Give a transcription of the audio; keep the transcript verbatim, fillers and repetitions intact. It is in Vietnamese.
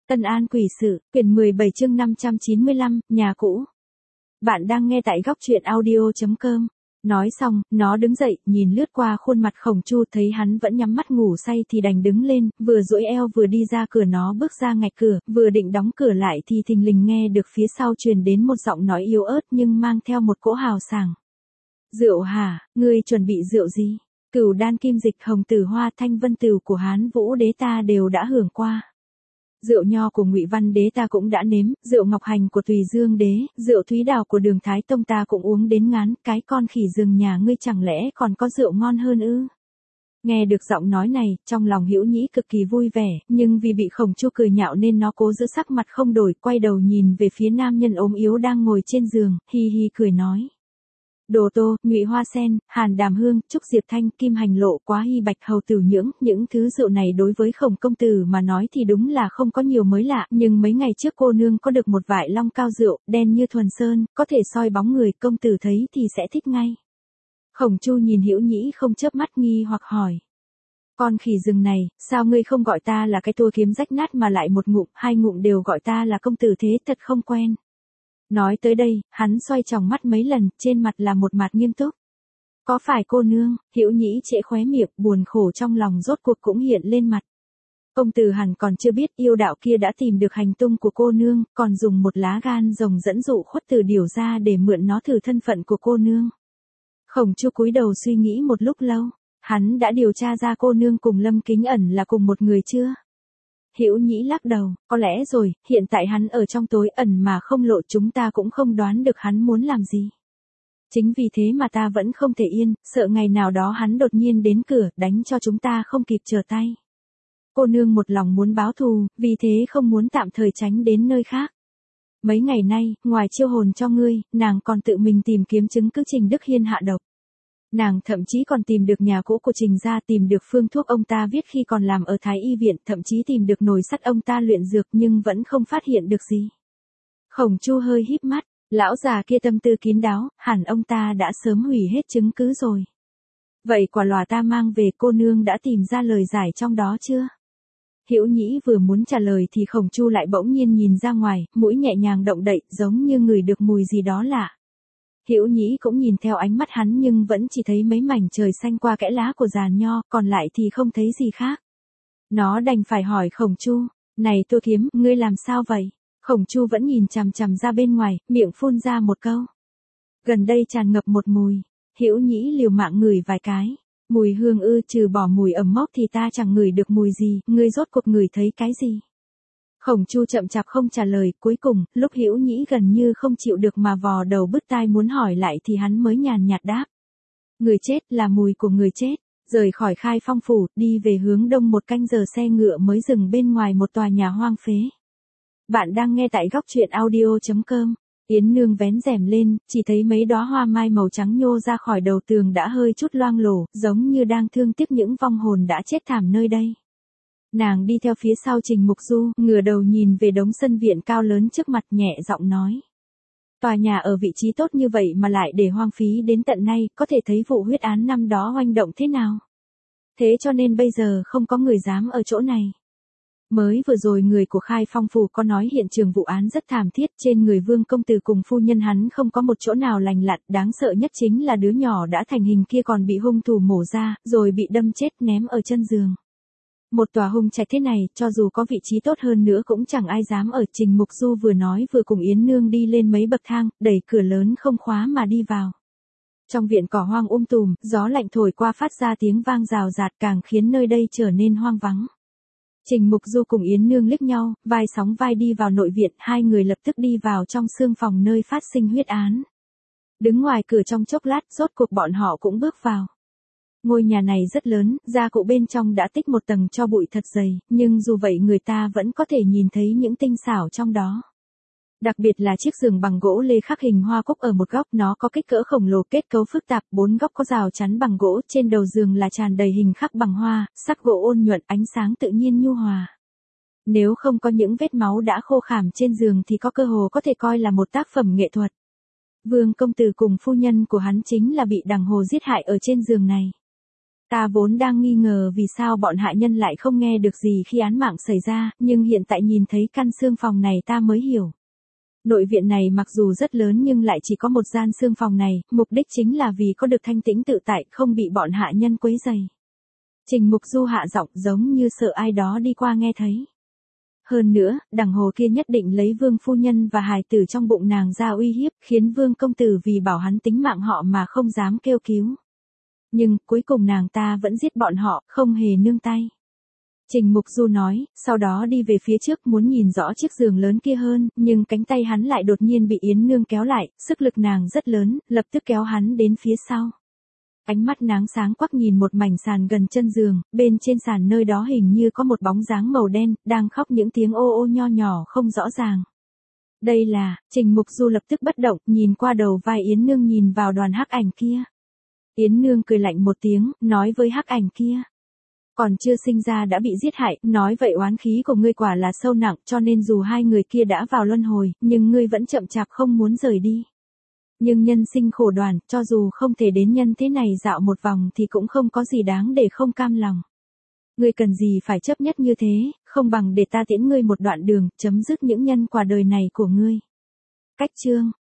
Tân An quỷ sự, quyển mười bảy chương năm trăm chín mươi lăm, nhà cũ. Bạn đang nghe tại góc truyện audio chấm com. Nói xong, nó đứng dậy, nhìn lướt qua khuôn mặt Khổng Chu, thấy hắn vẫn nhắm mắt ngủ say thì đành đứng lên, vừa duỗi eo vừa đi ra cửa. Nó bước ra ngạch cửa, vừa định đóng cửa lại thì thình lình nghe được phía sau truyền đến một giọng nói yếu ớt nhưng mang theo một cỗ hào sảng. Rượu hả, ngươi chuẩn bị rượu gì? Cửu đan kim dịch, hồng tử hoa, thanh vân tửu của Hán Vũ đế ta đều đã hưởng qua. Rượu nho của Ngụy Văn đế ta cũng đã nếm, rượu ngọc hành của Tùy Dương đế, rượu thúy đào của Đường Thái Tông ta cũng uống đến ngán. Cái con khỉ rừng nhà ngươi chẳng lẽ còn có rượu ngon hơn ư? Nghe được giọng nói này, trong lòng Hữu Nhĩ cực kỳ vui vẻ, nhưng vì bị Khổng Chu cười nhạo nên nó cố giữ sắc mặt không đổi, quay đầu nhìn về phía nam nhân ốm yếu đang ngồi trên giường, hi hi cười nói. Đồ Tô, Ngụy Hoa Sen, Hàn Đàm Hương, Trúc Diệp Thanh, Kim Hành Lộ, Quá Hy Bạch, Hầu Tử Nhưỡng, những thứ rượu này đối với Khổng công tử mà nói thì đúng là không có nhiều mới lạ, nhưng mấy ngày trước cô nương có được một vại long cao rượu, đen như thuần sơn, có thể soi bóng người, công tử thấy thì sẽ thích ngay. Khổng Chu nhìn Hữu Nhĩ không chớp mắt, nghi hoặc hỏi. Con khỉ rừng này, sao ngươi không gọi ta là cái tua kiếm rách nát mà lại một ngụm, hai ngụm đều gọi ta là công tử, thế thật không quen. Nói tới đây, hắn xoay tròng mắt mấy lần, trên mặt là một mặt nghiêm túc. Có phải cô nương? Hữu Nhĩ trễ khóe miệng, buồn khổ trong lòng rốt cuộc cũng hiện lên mặt. Công tử hẳn còn chưa biết, yêu đạo kia đã tìm được hành tung của cô nương, còn dùng một lá gan rồng dẫn dụ Khuất Tử Điểu ra để mượn nó thử thân phận của cô nương. Khổng Chu cúi đầu suy nghĩ một lúc lâu, hắn đã điều tra ra cô nương cùng Lâm Kính Ẩn là cùng một người chưa? Hữu Nhĩ lắc đầu, có lẽ rồi, hiện tại hắn ở trong tối ẩn mà không lộ, chúng ta cũng không đoán được hắn muốn làm gì. Chính vì thế mà ta vẫn không thể yên, sợ ngày nào đó hắn đột nhiên đến cửa, đánh cho chúng ta không kịp trở tay. Cô nương một lòng muốn báo thù, vì thế không muốn tạm thời tránh đến nơi khác. Mấy ngày nay, ngoài chiêu hồn cho ngươi, nàng còn tự mình tìm kiếm chứng cứ Trình Đức Hiên hạ độc. Nàng thậm chí còn tìm được nhà cũ của Trình gia, tìm được phương thuốc ông ta viết khi còn làm ở Thái Y viện, thậm chí tìm được nồi sắt ông ta luyện dược nhưng vẫn không phát hiện được gì. Khổng Chu hơi híp mắt, lão già kia tâm tư kín đáo, hẳn ông ta đã sớm hủy hết chứng cứ rồi. Vậy quả lòa ta mang về, cô nương đã tìm ra lời giải trong đó chưa? Hữu Nhĩ vừa muốn trả lời thì Khổng Chu lại bỗng nhiên nhìn ra ngoài, mũi nhẹ nhàng động đậy, giống như ngửi được mùi gì đó lạ. Hữu Nhĩ cũng nhìn theo ánh mắt hắn nhưng vẫn chỉ thấy mấy mảnh trời xanh qua kẽ lá của giàn nho, còn lại thì không thấy gì khác. Nó đành phải hỏi Khổng Chu, này Tua Kiếm, ngươi làm sao vậy? Khổng Chu vẫn nhìn chằm chằm ra bên ngoài, miệng phun ra một câu. Gần đây tràn ngập một mùi. Hữu Nhĩ liều mạng ngửi vài cái. Mùi hương ư? Trừ bỏ mùi ẩm mốc thì ta chẳng ngửi được mùi gì, ngươi rốt cuộc ngửi thấy cái gì? Khổng Chu chậm chạp không trả lời, cuối cùng, lúc Hữu Nhĩ gần như không chịu được mà vò đầu bứt tai muốn hỏi lại thì hắn mới nhàn nhạt đáp. Người chết, là mùi của người chết. Rời khỏi Khai Phong phủ, đi về hướng đông một canh giờ xe ngựa mới dừng bên ngoài một tòa nhà hoang phế. Bạn đang nghe tại góc truyện audio chấm com. Yến Nương vén rèm lên, chỉ thấy mấy đóa hoa mai màu trắng nhô ra khỏi đầu tường đã hơi chút loang lổ, giống như đang thương tiếc những vong hồn đã chết thảm nơi đây. Nàng đi theo phía sau Trình Mục Du, ngửa đầu nhìn về đống sân viện cao lớn trước mặt, nhẹ giọng nói. Tòa nhà ở vị trí tốt như vậy mà lại để hoang phí đến tận nay, có thể thấy vụ huyết án năm đó oanh động thế nào. Thế cho nên bây giờ không có người dám ở chỗ này. Mới vừa rồi người của Khai Phong phủ có nói hiện trường vụ án rất thảm thiết, trên người Vương công tử cùng phu nhân hắn không có một chỗ nào lành lặn, đáng sợ nhất chính là đứa nhỏ đã thành hình kia còn bị hung thủ mổ ra, rồi bị đâm chết ném ở chân giường. Một tòa hung trạch thế này, cho dù có vị trí tốt hơn nữa cũng chẳng ai dám ở. Trình Mục Du vừa nói vừa cùng Yến Nương đi lên mấy bậc thang, đẩy cửa lớn không khóa mà đi vào. Trong viện cỏ hoang um tùm, gió lạnh thổi qua phát ra tiếng vang rào rạt, càng khiến nơi đây trở nên hoang vắng. Trình Mục Du cùng Yến Nương liếc nhau, vai sóng vai đi vào nội viện, hai người lập tức đi vào trong xương phòng nơi phát sinh huyết án. Đứng ngoài cửa trong chốc lát, rốt cuộc bọn họ cũng bước vào. Ngôi nhà này rất lớn, gia cụ bên trong đã tích một tầng tro bụi thật dày, nhưng dù vậy người ta vẫn có thể nhìn thấy những tinh xảo trong đó. Đặc biệt là chiếc giường bằng gỗ lê khắc hình hoa cúc ở một góc, nó có kích cỡ khổng lồ, kết cấu phức tạp, bốn góc có rào chắn bằng gỗ, trên đầu giường là tràn đầy hình khắc bằng hoa, sắc gỗ ôn nhuận, ánh sáng tự nhiên nhu hòa. Nếu không có những vết máu đã khô khảm trên giường thì có cơ hồ có thể coi là một tác phẩm nghệ thuật. Vương công tử cùng phu nhân của hắn chính là bị đằng hồ giết hại ở trên giường này. Ta vốn đang nghi ngờ vì sao bọn hạ nhân lại không nghe được gì khi án mạng xảy ra, nhưng hiện tại nhìn thấy căn xương phòng này ta mới hiểu. Nội viện này mặc dù rất lớn nhưng lại chỉ có một gian xương phòng này, mục đích chính là vì có được thanh tĩnh tự tại, không bị bọn hạ nhân quấy rầy. Trình Mục Du hạ giọng giống như sợ ai đó đi qua nghe thấy. Hơn nữa, đằng hồ kia nhất định lấy Vương phu nhân và hài tử trong bụng nàng ra uy hiếp, khiến Vương công tử vì bảo hắn tính mạng họ mà không dám kêu cứu. Nhưng, cuối cùng nàng ta vẫn giết bọn họ, không hề nương tay. Trình Mục Du nói, sau đó đi về phía trước muốn nhìn rõ chiếc giường lớn kia hơn, nhưng cánh tay hắn lại đột nhiên bị Yến Nương kéo lại, sức lực nàng rất lớn, lập tức kéo hắn đến phía sau. Ánh mắt nàng sáng quắc nhìn một mảnh sàn gần chân giường, bên trên sàn nơi đó hình như có một bóng dáng màu đen, đang khóc những tiếng ô ô nho nhỏ không rõ ràng. Đây là, Trình Mục Du lập tức bất động, nhìn qua đầu vai Yến Nương nhìn vào đoàn hắc ảnh kia. Yến Nương cười lạnh một tiếng, nói với hắc ảnh kia. Còn chưa sinh ra đã bị giết hại, nói vậy oán khí của ngươi quả là sâu nặng, cho nên dù hai người kia đã vào luân hồi, nhưng ngươi vẫn chậm chạp không muốn rời đi. Nhưng nhân sinh khổ đoàn, cho dù không thể đến nhân thế này dạo một vòng thì cũng không có gì đáng để không cam lòng. Ngươi cần gì phải chấp nhất như thế, không bằng để ta tiễn ngươi một đoạn đường, chấm dứt những nhân quả đời này của ngươi. Cách chương